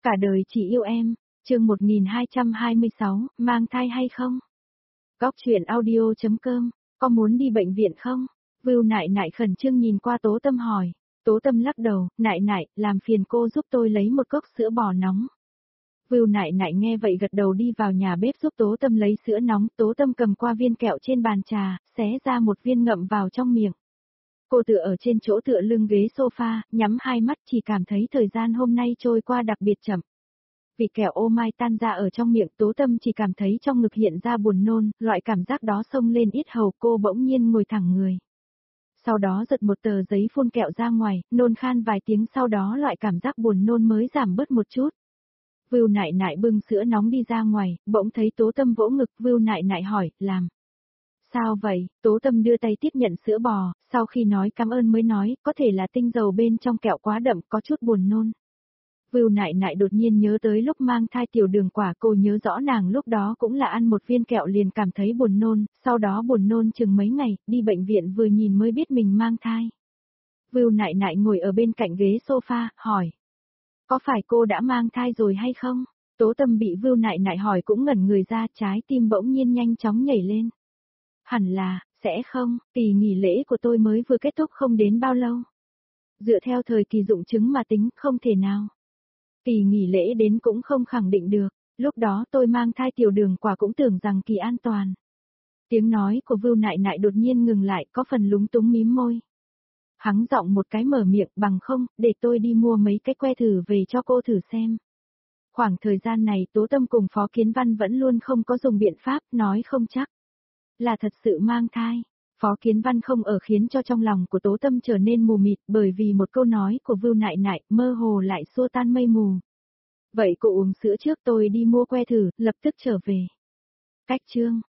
Cả đời chỉ yêu em, chương 1226, mang thai hay không? Góc chuyện audio.com, có muốn đi bệnh viện không? Vưu Nại Nại khẩn trương nhìn qua Tố Tâm hỏi. Tố Tâm lắc đầu, Nại Nại, làm phiền cô giúp tôi lấy một cốc sữa bò nóng. Vưu Nại Nại nghe vậy gật đầu đi vào nhà bếp giúp Tố Tâm lấy sữa nóng. Tố Tâm cầm qua viên kẹo trên bàn trà, xé ra một viên ngậm vào trong miệng. Cô tựa ở trên chỗ tựa lưng ghế sofa, nhắm hai mắt chỉ cảm thấy thời gian hôm nay trôi qua đặc biệt chậm. Vị kẹo ô mai tan ra ở trong miệng, Tố Tâm chỉ cảm thấy trong ngực hiện ra buồn nôn, loại cảm giác đó xông lên yết hầu, cô bỗng nhiên ngồi thẳng người. Sau đó giật một tờ giấy phun kẹo ra ngoài, nôn khan vài tiếng, sau đó loại cảm giác buồn nôn mới giảm bớt một chút. Vưu Nại Nại bưng sữa nóng đi ra ngoài, bỗng thấy Tố Tâm vỗ ngực. Vưu Nại Nại hỏi, làm sao vậy? Tố Tâm đưa tay tiếp nhận sữa bò, sau khi nói cảm ơn mới nói, có thể là tinh dầu bên trong kẹo quá đậm, có chút buồn nôn. Vưu Nại Nại đột nhiên nhớ tới lúc mang thai tiểu đường quả, cô nhớ rõ nàng lúc đó cũng là ăn một viên kẹo liền cảm thấy buồn nôn, sau đó buồn nôn chừng mấy ngày, đi bệnh viện vừa nhìn mới biết mình mang thai. Vưu Nại Nại ngồi ở bên cạnh ghế sofa, hỏi. Có phải cô đã mang thai rồi hay không? Tố Tâm bị Vưu Nại Nại hỏi cũng ngẩn người ra, trái tim bỗng nhiên nhanh chóng nhảy lên. Hẳn là, sẽ không, kỳ nghỉ lễ của tôi mới vừa kết thúc không đến bao lâu. Dựa theo thời kỳ dụng chứng mà tính, không thể nào. Kỳ nghỉ lễ đến cũng không khẳng định được, lúc đó tôi mang thai tiểu đường quả cũng tưởng rằng kỳ an toàn. Tiếng nói của Vưu Nại Nại đột nhiên ngừng lại, có phần lúng túng mím môi. Hắng giọng một cái mở miệng, bằng không, để tôi đi mua mấy cái que thử về cho cô thử xem. Khoảng thời gian này Tố Tâm cùng Phó Kiến Văn vẫn luôn không có dùng biện pháp, nói không chắc là thật sự mang thai. Phó Kiến Văn không ở khiến cho trong lòng của Tố Tâm trở nên mù mịt, bởi vì một câu nói của Vưu Nại Nại mơ hồ lại xua tan mây mù. Vậy cô uống sữa trước, tôi đi mua que thử, lập tức trở về. Cách chương